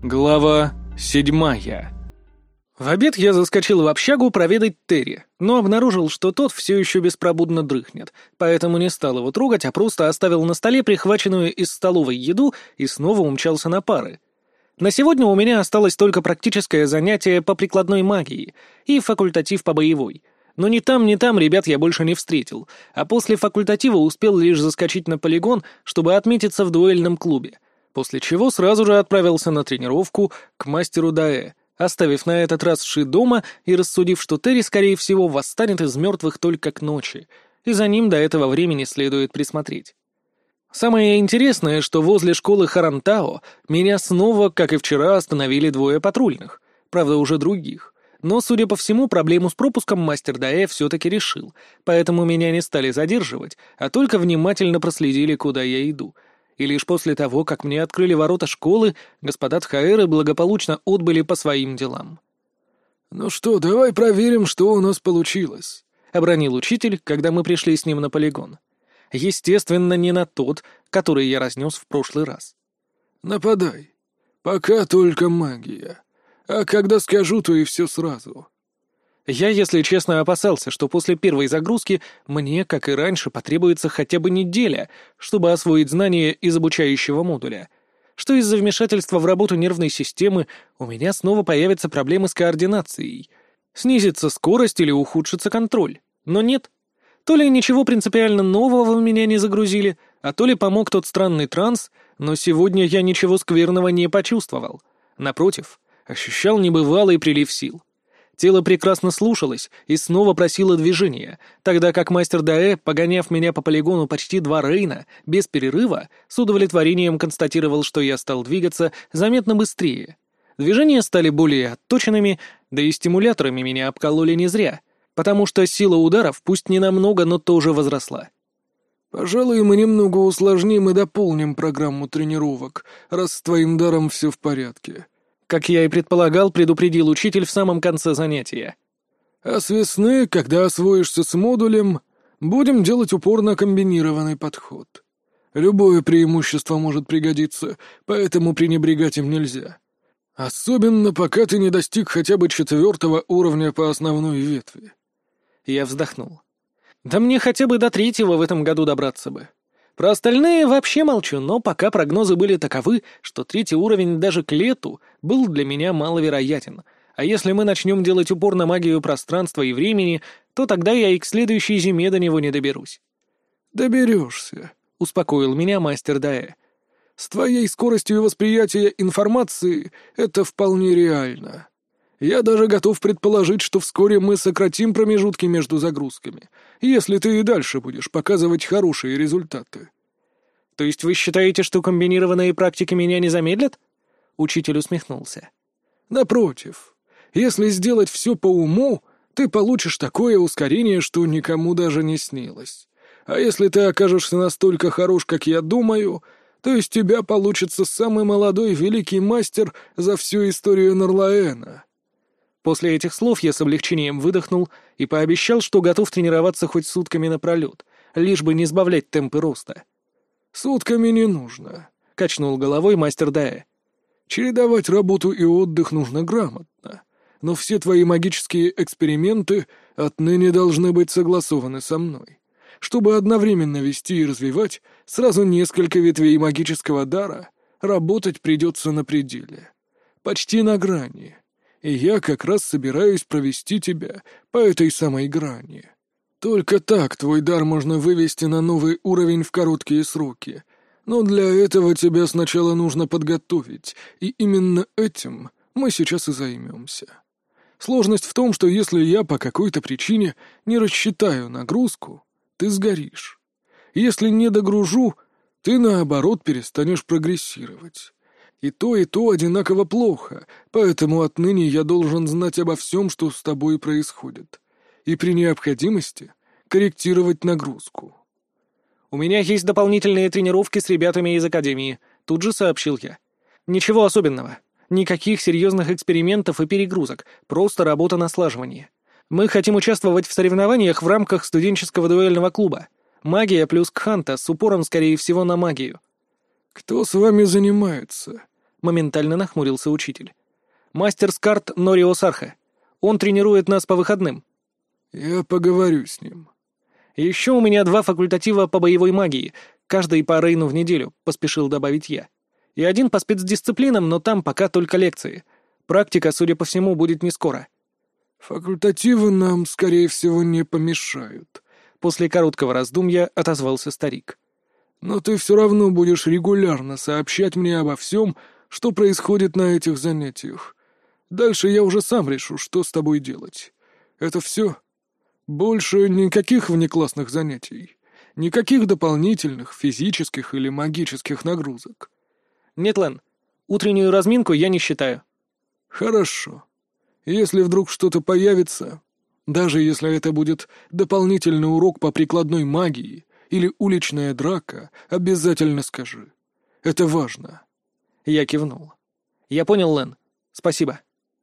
Глава 7. В обед я заскочил в общагу проведать Терри, но обнаружил, что тот все еще беспробудно дрыхнет, поэтому не стал его трогать, а просто оставил на столе прихваченную из столовой еду и снова умчался на пары. На сегодня у меня осталось только практическое занятие по прикладной магии и факультатив по боевой. Но ни там, ни там ребят я больше не встретил, а после факультатива успел лишь заскочить на полигон, чтобы отметиться в дуэльном клубе, после чего сразу же отправился на тренировку к мастеру Даэ, оставив на этот раз Ши дома и рассудив, что Терри, скорее всего, восстанет из мертвых только к ночи, и за ним до этого времени следует присмотреть. Самое интересное, что возле школы Харантао меня снова, как и вчера, остановили двое патрульных, правда, уже других. Но, судя по всему, проблему с пропуском мастер Даэ все-таки решил, поэтому меня не стали задерживать, а только внимательно проследили, куда я иду. И лишь после того, как мне открыли ворота школы, господа Тхаэры благополучно отбыли по своим делам. «Ну что, давай проверим, что у нас получилось», — обронил учитель, когда мы пришли с ним на полигон. Естественно, не на тот, который я разнес в прошлый раз. «Нападай. Пока только магия. А когда скажу, то и все сразу». Я, если честно, опасался, что после первой загрузки мне, как и раньше, потребуется хотя бы неделя, чтобы освоить знания из обучающего модуля, что из-за вмешательства в работу нервной системы у меня снова появятся проблемы с координацией, снизится скорость или ухудшится контроль. Но нет. То ли ничего принципиально нового в меня не загрузили, а то ли помог тот странный транс, но сегодня я ничего скверного не почувствовал. Напротив, ощущал небывалый прилив сил. Тело прекрасно слушалось и снова просило движения, тогда как мастер Даэ, погоняв меня по полигону почти 2 рейна, без перерыва, с удовлетворением констатировал, что я стал двигаться заметно быстрее. Движения стали более отточенными, да и стимуляторами меня обкололи не зря, потому что сила ударов, пусть не намного, но тоже возросла. «Пожалуй, мы немного усложним и дополним программу тренировок, раз с твоим даром все в порядке», — как я и предполагал, предупредил учитель в самом конце занятия. «А с весны, когда освоишься с модулем, будем делать упор на комбинированный подход. Любое преимущество может пригодиться, поэтому пренебрегать им нельзя. Особенно, пока ты не достиг хотя бы 4-го уровня по основной ветви». Я вздохнул. Да мне хотя бы до 3-го в этом году добраться бы. Про остальные вообще молчу, но пока прогнозы были таковы, что 3-й уровень даже к лету был для меня маловероятен. А если мы начнем делать упор на магию пространства и времени, то тогда я и к следующей зиме до него не доберусь. «Доберешься», — успокоил меня мастер Даэ. «С твоей скоростью восприятия информации это вполне реально. Я даже готов предположить, что вскоре мы сократим промежутки между загрузками, если ты и дальше будешь показывать хорошие результаты». «То есть вы считаете, что комбинированные практики меня не замедлят?» Учитель усмехнулся. «Напротив, если сделать все по уму, ты получишь такое ускорение, что никому даже не снилось. А если ты окажешься настолько хорош, как я думаю, то из тебя получится самый молодой великий мастер за всю историю Норлаэна». После этих слов я с облегчением выдохнул и пообещал, что готов тренироваться хоть сутками напролет, лишь бы не сбавлять темпы роста. «Сутками не нужно», — качнул головой мастер Даэ. «Чередовать работу и отдых нужно грамотно, но все твои магические эксперименты отныне должны быть согласованы со мной. Чтобы одновременно вести и развивать сразу несколько ветвей магического дара, работать придется на пределе. Почти на грани. И я как раз собираюсь провести тебя по этой самой грани. Только так твой дар можно вывести на новый уровень в короткие сроки. Но для этого тебя сначала нужно подготовить, и именно этим мы сейчас и займемся. Сложность в том, что если я по какой-то причине не рассчитаю нагрузку, ты сгоришь. Если не догружу, ты, наоборот, перестанешь прогрессировать. И то одинаково плохо, поэтому отныне я должен знать обо всем, что с тобой происходит. И при необходимости корректировать нагрузку». «У меня есть дополнительные тренировки с ребятами из академии», — тут же сообщил я. «Ничего особенного. Никаких серьезных экспериментов и перегрузок, просто работа на слаживание. Мы хотим участвовать в соревнованиях в рамках студенческого дуэльного клуба. Магия плюс кханта с упором, скорее всего, на магию». «Кто с вами занимается? Моментально нахмурился учитель. «Мастер Скарт Норио Сарха. Он тренирует нас по выходным». «Я поговорю с ним». «Еще у меня 2 факультатива по боевой магии, каждый по Рейну в неделю», — поспешил добавить я. «И 1 по спецдисциплинам, но там пока только лекции. Практика, судя по всему, будет не скоро». «Факультативы нам, скорее всего, не помешают», — после короткого раздумья отозвался старик. «Но ты все равно будешь регулярно сообщать мне обо всем, что происходит на этих занятиях. Дальше я уже сам решу, что с тобой делать. Это все. Больше никаких внеклассных занятий, никаких дополнительных физических или магических нагрузок». «Нет, Лэн, утреннюю разминку я не считаю». «Хорошо. Если вдруг что-то появится, даже если это будет дополнительный урок по прикладной магии или уличная драка, обязательно скажи. Это важно». Я кивнул. «Я понял, Лэн. Спасибо».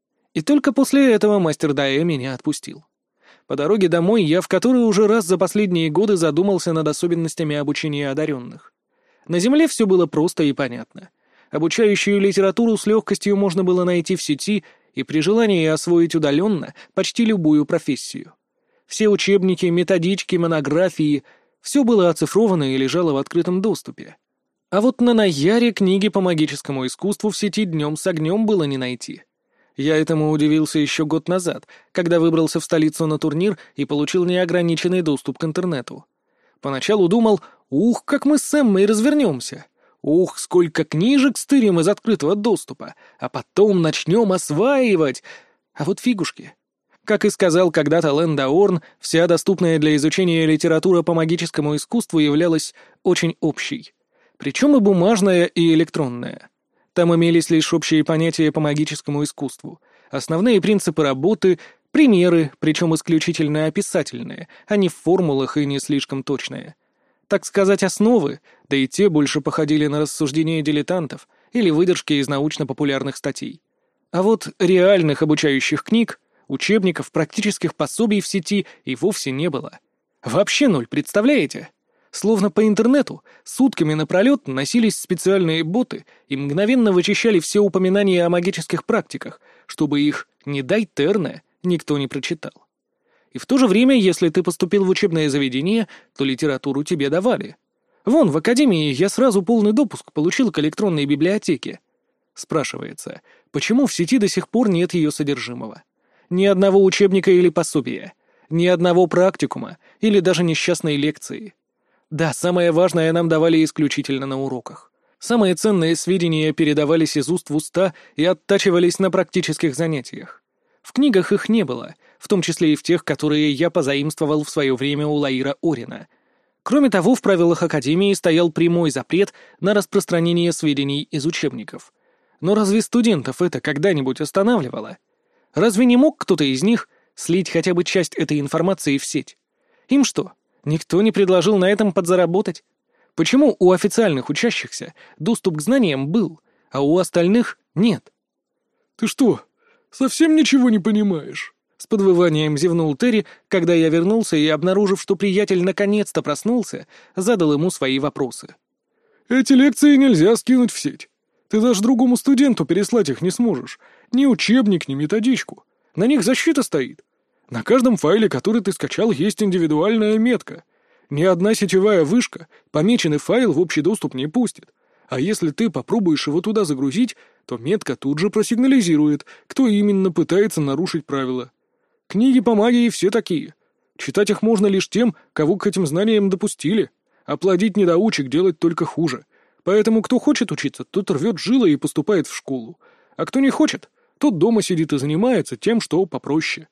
И только после этого мастер Даэ меня отпустил. По дороге домой я в который уже раз за последние годы задумался над особенностями обучения одаренных. На Земле все было просто и понятно. Обучающую литературу с легкостью можно было найти в сети и при желании освоить удаленно почти любую профессию. Все учебники, методички, монографии — все было оцифровано и лежало в открытом доступе. А вот на Наяре книги по магическому искусству в сети днем с огнем было не найти. Я этому удивился еще год назад, когда выбрался в столицу на турнир и получил неограниченный доступ к интернету. Поначалу думал, ух, как мы с Эммой развернемся. Ух, сколько книжек стырим из открытого доступа, а потом начнем осваивать. А вот фигушки. Как и сказал когда-то Лэн Даорн, вся доступная для изучения литература по магическому искусству являлась очень общей. Причем и бумажная, и электронная. Там имелись лишь общие понятия по магическому искусству, основные принципы работы, примеры, причем исключительно описательные, а не в формулах и не слишком точные. Так сказать, основы, да и те больше походили на рассуждения дилетантов или выдержки из научно-популярных статей. А вот реальных обучающих книг, учебников, практических пособий в сети и вовсе не было. Вообще ноль, представляете? Словно по интернету сутками напролет носились специальные боты и мгновенно вычищали все упоминания о магических практиках, чтобы их, не дай терне, никто не прочитал. И в то же время, если ты поступил в учебное заведение, то литературу тебе давали. Вон, в академии я сразу полный допуск получил к электронной библиотеке. Спрашивается, почему в сети до сих пор нет ее содержимого? Ни одного учебника или пособия, ни одного практикума или даже несчастной лекции. Да, самое важное нам давали исключительно на уроках. Самые ценные сведения передавались из уст в уста и оттачивались на практических занятиях. В книгах их не было, в том числе и в тех, которые я позаимствовал в свое время у Лаира Орина. Кроме того, в правилах Академии стоял прямой запрет на распространение сведений из учебников. Но разве студентов это когда-нибудь останавливало? Разве не мог кто-то из них слить хотя бы часть этой информации в сеть? Им что, никто не предложил на этом подзаработать? Почему у официальных учащихся доступ к знаниям был, а у остальных нет? «Ты что, совсем ничего не понимаешь?» С подвыванием зевнул Терри, когда я вернулся и, обнаружив, что приятель наконец-то проснулся, задал ему свои вопросы. «Эти лекции нельзя скинуть в сеть. Ты даже другому студенту переслать их не сможешь. Ни учебник, ни методичку. На них защита стоит. На каждом файле, который ты скачал, есть индивидуальная метка. Ни одна сетевая вышка помеченный файл в общий доступ не пустит. А если ты попробуешь его туда загрузить, то метка тут же просигнализирует, кто именно пытается нарушить правила. Книги по магии все такие. Читать их можно лишь тем, кого к этим знаниям допустили. А плодить недоучек делать только хуже. Поэтому кто хочет учиться, тот рвет жилы и поступает в школу. А кто не хочет, тот дома сидит и занимается тем, что попроще».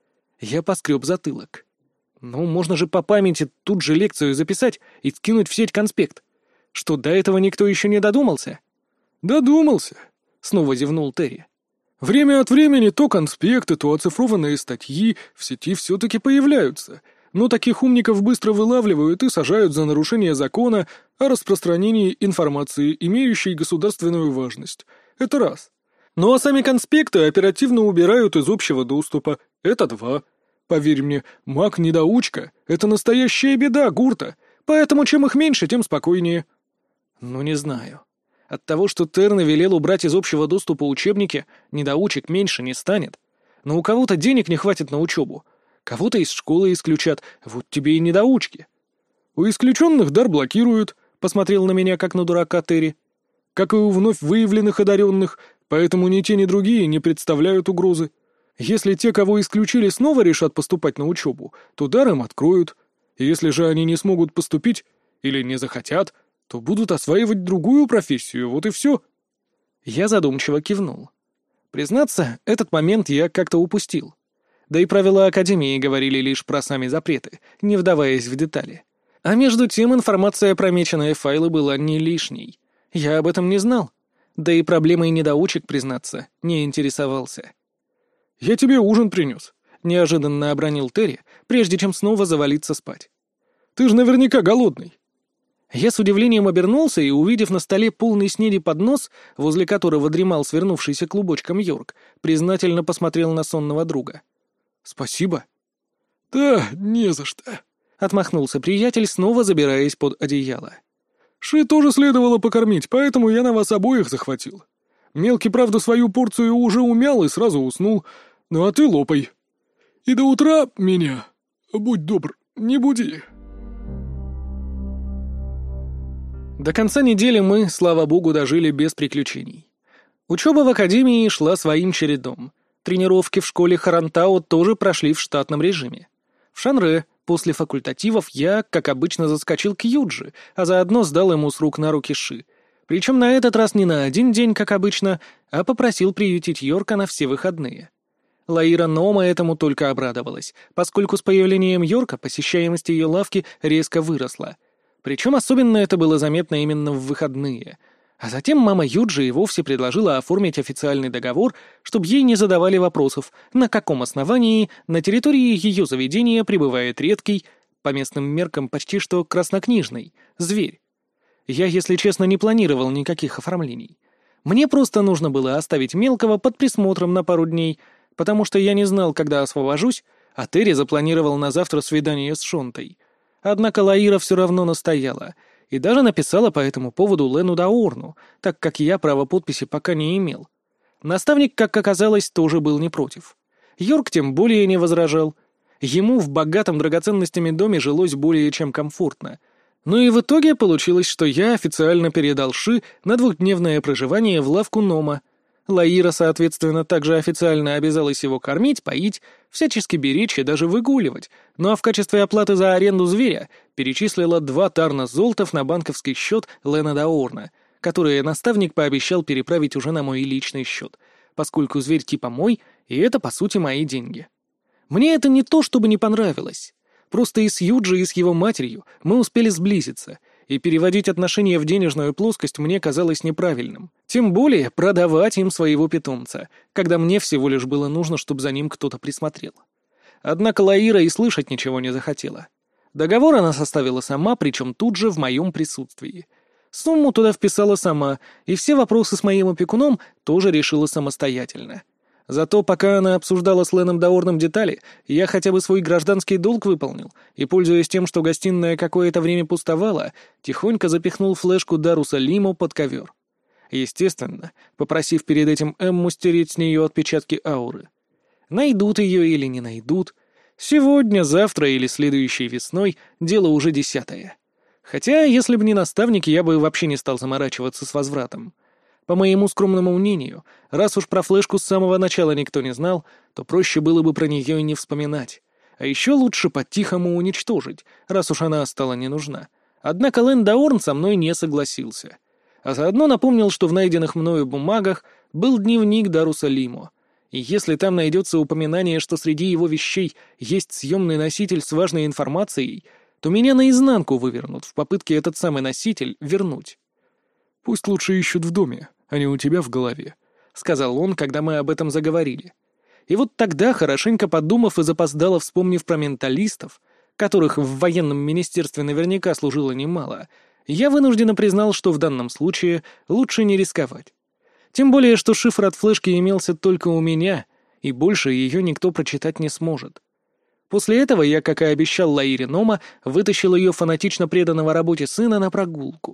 Я поскреб затылок. Ну, можно же по памяти тут же лекцию записать и скинуть в сеть конспект. Что, до этого никто еще не додумался? «Додумался», — снова зевнул Терри. «Время от времени то конспекты, то оцифрованные статьи в сети все-таки появляются, но таких умников быстро вылавливают и сажают за нарушение закона о распространении информации, имеющей государственную важность. Это раз. Ну а сами конспекты оперативно убирают из общего доступа. Это два. Поверь мне, маг-недоучка — это настоящая беда, Гурта, поэтому чем их меньше, тем спокойнее». Ну, не знаю. От того, что Терна велел убрать из общего доступа учебники, недоучек меньше не станет. Но у кого-то денег не хватит на учебу, кого-то из школы исключат, вот тебе и недоучки. «У исключенных дар блокируют», — посмотрел на меня, как на дурака Терри. «Как и у вновь выявленных одаренных, поэтому ни те, ни другие не представляют угрозы. Если те, кого исключили, снова решат поступать на учебу, то дар им откроют. Если же они не смогут поступить или не захотят, то будут осваивать другую профессию, вот и все». Я задумчиво кивнул. Признаться, этот момент я как-то упустил. Да и правила Академии говорили лишь про сами запреты, не вдаваясь в детали. А между тем информация про меченые файлы была не лишней. Я об этом не знал. Да и проблемой недоучек, признаться, не интересовался. «Я тебе ужин принес», — неожиданно обронил Терри, прежде чем снова завалиться спать. «Ты же наверняка голодный». Я с удивлением обернулся и, увидев на столе полный снеди поднос, возле которого дремал свернувшийся клубочком Йорк, признательно посмотрел на сонного друга. «Спасибо». «Да, не за что», — отмахнулся приятель, снова забираясь под одеяло. «Ши тоже следовало покормить, поэтому я на вас обоих захватил. Мелкий, правда, свою порцию уже умял и сразу уснул, ну а ты лопай. И до утра меня, будь добр, не буди». До конца недели мы, слава богу, дожили без приключений. Учеба в академии шла своим чередом. Тренировки в школе Харантао тоже прошли в штатном режиме. В Шанре после факультативов я, как обычно, заскочил к Юджи, а заодно сдал ему с рук на руки Ши. Причем на этот раз не на один день, как обычно, а попросил приютить Йорка на все выходные. Лаира Нома этому только обрадовалась, поскольку с появлением Йорка посещаемость ее лавки резко выросла. Причем особенно это было заметно именно в выходные. А затем мама Юджи и вовсе предложила оформить официальный договор, чтобы ей не задавали вопросов, на каком основании на территории ее заведения пребывает редкий, по местным меркам почти что краснокнижный, зверь. Я, если честно, не планировал никаких оформлений. Мне просто нужно было оставить мелкого под присмотром на пару дней, потому что я не знал, когда освобожусь, а Терри запланировал на завтра свидание с Шонтой. Однако Лаира все равно настояла и даже написала по этому поводу Лену Даорну, так как я права подписи пока не имел. Наставник, как оказалось, тоже был не против. Йорк тем более не возражал. Ему в богатом драгоценностями доме жилось более чем комфортно. Ну и в итоге получилось, что я официально передал Ши на 2-дневное проживание в лавку Нома. Лаира, соответственно, также официально обязалась его кормить, поить, всячески беречь и даже выгуливать, ну а в качестве оплаты за аренду зверя перечислила 2 тарна золотов на банковский счет Лена Даорна, которые наставник пообещал переправить уже на мой личный счет, поскольку зверь типа мой, и это, по сути, мои деньги. Мне это не то, чтобы не понравилось. Просто и с Юджи, и с его матерью мы успели сблизиться, и переводить отношения в денежную плоскость мне казалось неправильным. Тем более продавать им своего питомца, когда мне всего лишь было нужно, чтобы за ним кто-то присмотрел. Однако Лаира и слышать ничего не захотела. Договор она составила сама, причем тут же в моем присутствии. Сумму туда вписала сама, и все вопросы с моим опекуном тоже решила самостоятельно. Зато пока она обсуждала с Леном Даорном детали, я хотя бы свой гражданский долг выполнил, и, пользуясь тем, что гостиная какое-то время пустовала, тихонько запихнул флешку Даруса Лимо под ковер. Естественно, попросив перед этим Эмму стереть с нее отпечатки ауры. Найдут ее или не найдут. Сегодня, завтра или следующей весной дело уже 10-е. Хотя, если бы не наставник, я бы вообще не стал заморачиваться с возвратом. По моему скромному мнению, раз уж про флешку с самого начала никто не знал, то проще было бы про нее и не вспоминать. А еще лучше по-тихому уничтожить, раз уж она стала не нужна. Однако Лен Даорн со мной не согласился. А заодно напомнил, что в найденных мною бумагах был дневник Даруса Лимо. И если там найдется упоминание, что среди его вещей есть съемный носитель с важной информацией, то меня наизнанку вывернут в попытке этот самый носитель вернуть. «Пусть лучше ищут в доме, а не у тебя в голове», — сказал он, когда мы об этом заговорили. И вот тогда, хорошенько подумав и запоздало вспомнив про менталистов, которых в военном министерстве наверняка служило немало, я вынужденно признал, что в данном случае лучше не рисковать. Тем более, что шифр от флешки имелся только у меня, и больше ее никто прочитать не сможет. После этого я, как и обещал Лаире Нома, вытащил ее фанатично преданного работе сына на прогулку.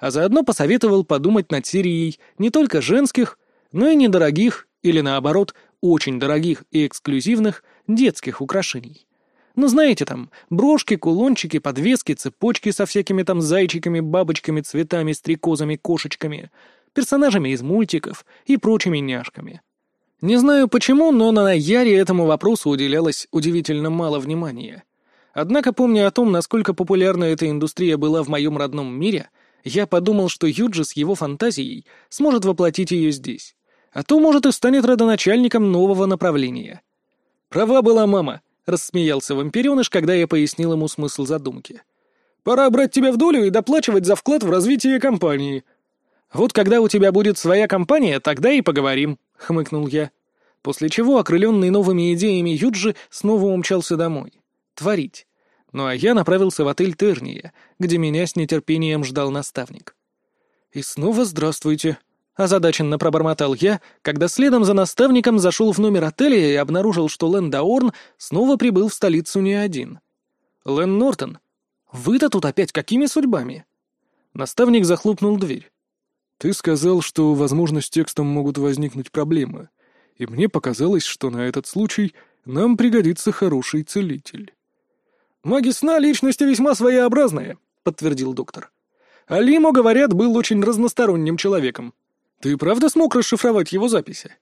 а заодно посоветовал подумать над серией не только женских, но и недорогих, или наоборот, очень дорогих и эксклюзивных детских украшений. Ну, знаете там, брошки, кулончики, подвески, цепочки со всякими там зайчиками, бабочками, цветами, стрекозами, кошечками, персонажами из мультиков и прочими няшками. Не знаю почему, но на Яре этому вопросу уделялось удивительно мало внимания. Однако, помня о том, насколько популярна эта индустрия была в моем родном мире, я подумал, что Юджи с его фантазией сможет воплотить ее здесь. А то, может, и станет родоначальником нового направления. «Права была мама», — рассмеялся вампиреныш, когда я пояснил ему смысл задумки. «Пора брать тебя в долю и доплачивать за вклад в развитие компании». «Вот когда у тебя будет своя компания, тогда и поговорим», — хмыкнул я. После чего, окрыленный новыми идеями, Юджи снова умчался домой. Творить. Ну а я направился в отель Терния, где меня с нетерпением ждал наставник. «И снова здравствуйте», — озадаченно пробормотал я, когда следом за наставником зашел в номер отеля и обнаружил, что Лэн Даорн снова прибыл в столицу не один. «Лэн Нортон, вы-то тут опять какими судьбами?» Наставник захлопнул дверь. «Ты сказал, что, возможно, с текстом могут возникнуть проблемы, и мне показалось, что на этот случай нам пригодится хороший целитель». «Маги сна — личности весьма своеобразные», — подтвердил доктор. «А Лимо, говорят, был очень разносторонним человеком. Ты правда смог расшифровать его записи?»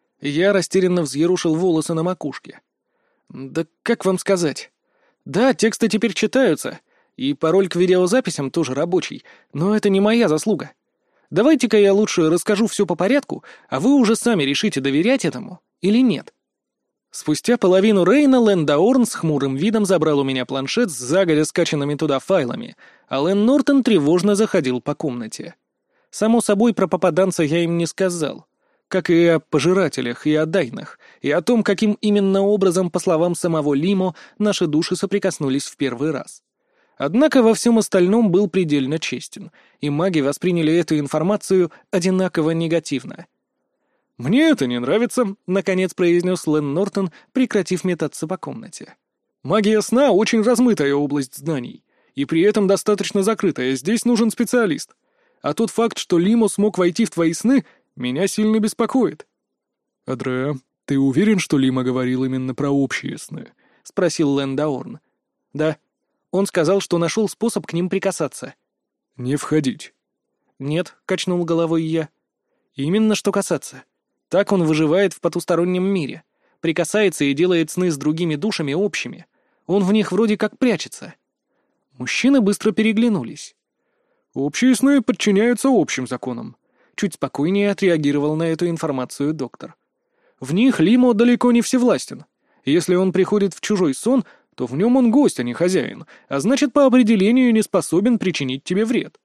Я растерянно взъерушил волосы на макушке. «Да как вам сказать? Да, тексты теперь читаются, и пароль к видеозаписям тоже рабочий, но это не моя заслуга. Давайте-ка я лучше расскажу все по порядку, а вы уже сами решите, доверять этому или нет». Спустя половину Рейна Лэн Даорн с хмурым видом забрал у меня планшет с загодя скачанными туда файлами, а Лэн Нортон тревожно заходил по комнате. Само собой, про попаданца я им не сказал, как и о пожирателях и о дайнах, и о том, каким именно образом, по словам самого Лимо, наши души соприкоснулись в первый раз. Однако во всем остальном был предельно честен, и маги восприняли эту информацию одинаково негативно. «Мне это не нравится», — наконец произнес Лэн Нортон, прекратив метаться по комнате. «Магия сна — очень размытая область знаний, и при этом достаточно закрытая, здесь нужен специалист. А тот факт, что Лимо смог войти в твои сны, меня сильно беспокоит». «Адреа, ты уверен, что Лимо говорил именно про общие сны?» — спросил Лэн Даорн. «Да. Он сказал, что нашел способ к ним прикасаться». «Не входить». «Нет», — качнул головой я. «Именно что касаться. Так он выживает в потустороннем мире, прикасается и делает сны с другими душами общими. Он в них вроде как прячется». Мужчины быстро переглянулись. «Общие сны подчиняются общим законам», — чуть спокойнее отреагировал на эту информацию доктор. «В них Лимо далеко не всевластен. Если он приходит в чужой сон, то в нем он гость, а не хозяин, а значит, по определению не способен причинить тебе вред».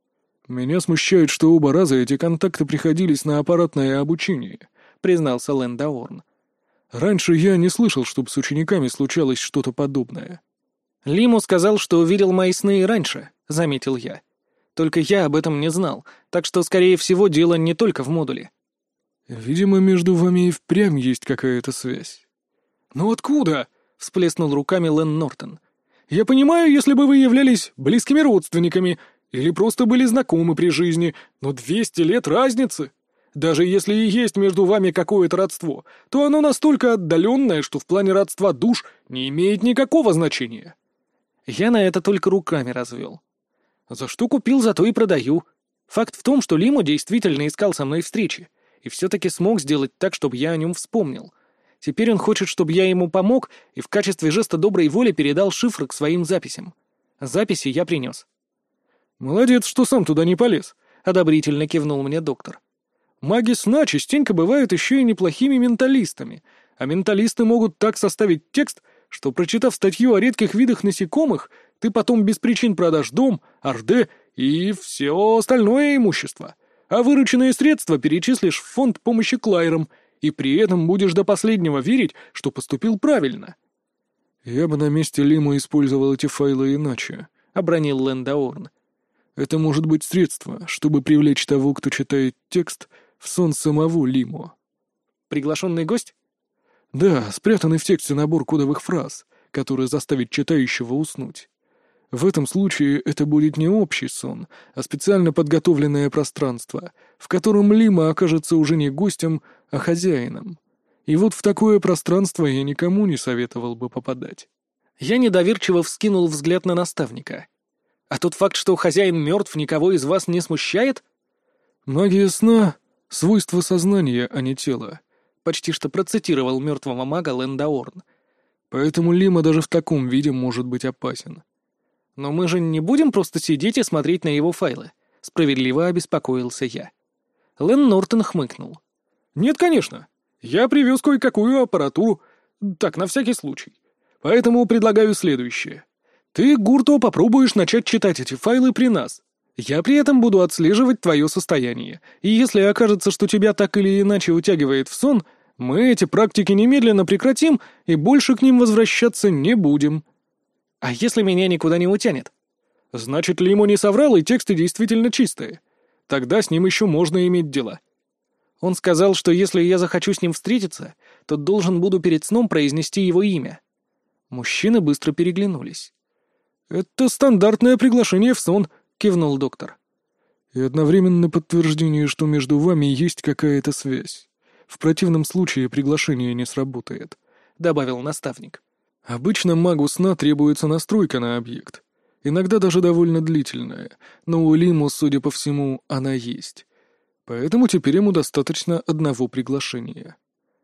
«Меня смущает, что оба раза эти контакты приходились на аппаратное обучение», — признался Лэн Даорн. «Раньше я не слышал, чтобы с учениками случалось что-то подобное». «Лимо сказал, что видел мои сны и раньше», — заметил я. «Только я об этом не знал, так что, скорее всего, дело не только в модуле». «Видимо, между вами и впрямь есть какая-то связь». «Ну откуда?» — всплеснул руками Лэн Нортон. «Я понимаю, если бы вы являлись близкими родственниками или просто были знакомы при жизни, но 200 лет разницы. Даже если и есть между вами какое-то родство, то оно настолько отдаленное, что в плане родства душ не имеет никакого значения». Я на это только руками развел. «За что купил, за то и продаю. Факт в том, что Лимо действительно искал со мной встречи, и все-таки смог сделать так, чтобы я о нем вспомнил. Теперь он хочет, чтобы я ему помог, и в качестве жеста доброй воли передал шифр к своим записям. Записи я принес». «Молодец, что сам туда не полез», — одобрительно кивнул мне доктор. «Маги сна частенько бывают еще и неплохими менталистами, а менталисты могут так составить текст, что, прочитав статью о редких видах насекомых, ты потом без причин продашь дом, орде и все остальное имущество, а вырученные средства перечислишь в фонд помощи Клайрам, и при этом будешь до последнего верить, что поступил правильно». «Я бы на месте Лимо использовал эти файлы иначе», — обронил Лэн Даорн. «Это может быть средство, чтобы привлечь того, кто читает текст, в сон самого Лимо». «Приглашенный гость?» «Да, спрятанный в тексте набор кодовых фраз, который заставит читающего уснуть. В этом случае это будет не общий сон, а специально подготовленное пространство, в котором Лима окажется уже не гостем, а хозяином. И вот в такое пространство я никому не советовал бы попадать. Я недоверчиво вскинул взгляд на наставника. А тот факт, что хозяин мертв, никого из вас не смущает? Магия сна — свойство сознания, а не тела. Почти что процитировал мертвого мага Лендаорн. Поэтому Лима даже в таком виде может быть опасен. Но мы же не будем просто сидеть и смотреть на его файлы. Справедливо обеспокоился я. Лэн Нортон хмыкнул. Нет, конечно. Я привез кое-какую аппаратуру. Так, на всякий случай. Поэтому предлагаю следующее. Ты, Гурто, попробуешь начать читать эти файлы при нас. Я при этом буду отслеживать твое состояние. И если окажется, что тебя так или иначе утягивает в сон, мы эти практики немедленно прекратим и больше к ним возвращаться не будем. А если меня никуда не утянет? Значит, Лимо не соврал, и тексты действительно чистые. Тогда с ним еще можно иметь дела. Он сказал, что если я захочу с ним встретиться, то должен буду перед сном произнести его имя. Мужчины быстро переглянулись. «Это стандартное приглашение в сон», — кивнул доктор. «И одновременно подтверждение, что между вами есть какая-то связь. В противном случае приглашение не сработает», — добавил наставник. «Обычно магу сна требуется настройка на объект. Иногда даже довольно длительная, но у Лиму, судя по всему, она есть. Поэтому теперь ему достаточно одного приглашения».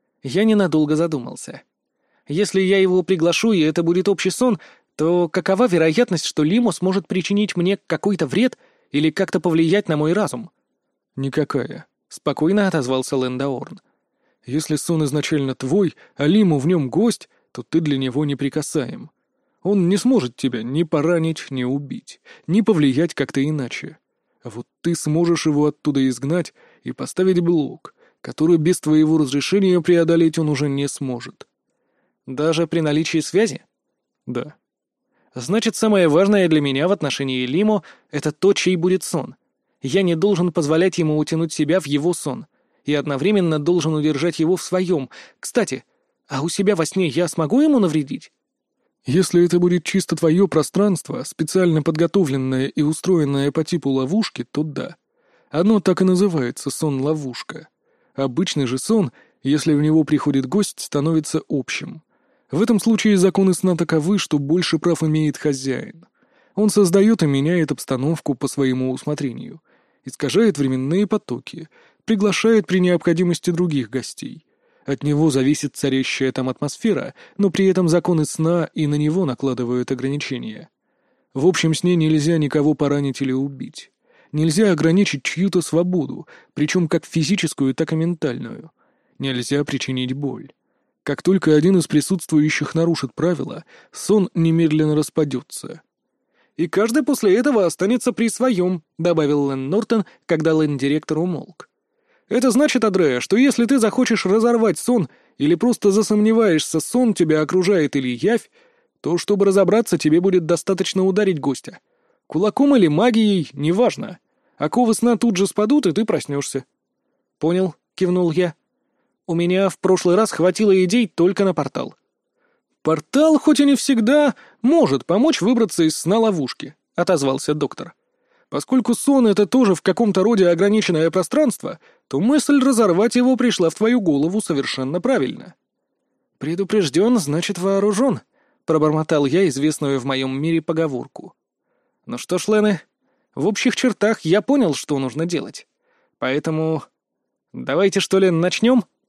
Я ненадолго задумался. Если я его приглашу, и это будет общий сон, то какова вероятность, что Лимо сможет причинить мне какой-то вред или как-то повлиять на мой разум? «Никакая», — спокойно отозвался Лендаорн. «Если сон изначально твой, а Лиму в нем гость, то ты для него неприкасаем. Он не сможет тебя ни поранить, ни убить, ни повлиять как-то иначе. А вот ты сможешь его оттуда изгнать и поставить блок, который без твоего разрешения преодолеть он уже не сможет». «Даже при наличии связи?» «Да». «Значит, самое важное для меня в отношении Лимо — это то, чей будет сон. Я не должен позволять ему утянуть себя в его сон, и одновременно должен удержать его в своем. Кстати, а у себя во сне я смогу ему навредить?» «Если это будет чисто твое пространство, специально подготовленное и устроенное по типу ловушки, то да. Оно так и называется сон-ловушка. Обычный же сон, если в него приходит гость, становится общим. В этом случае законы сна таковы, что больше прав имеет хозяин. Он создает и меняет обстановку по своему усмотрению, искажает временные потоки, приглашает при необходимости других гостей. От него зависит царящая там атмосфера, но при этом законы сна и на него накладывают ограничения. В общем сне нельзя никого поранить или убить. Нельзя ограничить чью-то свободу, причем как физическую, так и ментальную. Нельзя причинить боль. Как только один из присутствующих нарушит правила, сон немедленно распадется. «И каждый после этого останется при своем», — добавил Лэн Нортон, когда Лэн-директор умолк. «Это значит, Адреа, что если ты захочешь разорвать сон или просто засомневаешься, сон тебя окружает или явь, то, чтобы разобраться, тебе будет достаточно ударить гостя. Кулаком или магией, неважно. Оковы сна тут же спадут, и ты проснешься». «Понял», — кивнул я. «У меня в прошлый раз хватило идей только на портал». «Портал, хоть и не всегда, может помочь выбраться из сна ловушки», — отозвался доктор. «Поскольку сон — это тоже в каком-то роде ограниченное пространство, то мысль разорвать его пришла в твою голову совершенно правильно». «Предупрежден, значит вооружен», — пробормотал я известную в моем мире поговорку. «Ну что ж, Лены, в общих чертах я понял, что нужно делать. Поэтому давайте, что ли, начнем?»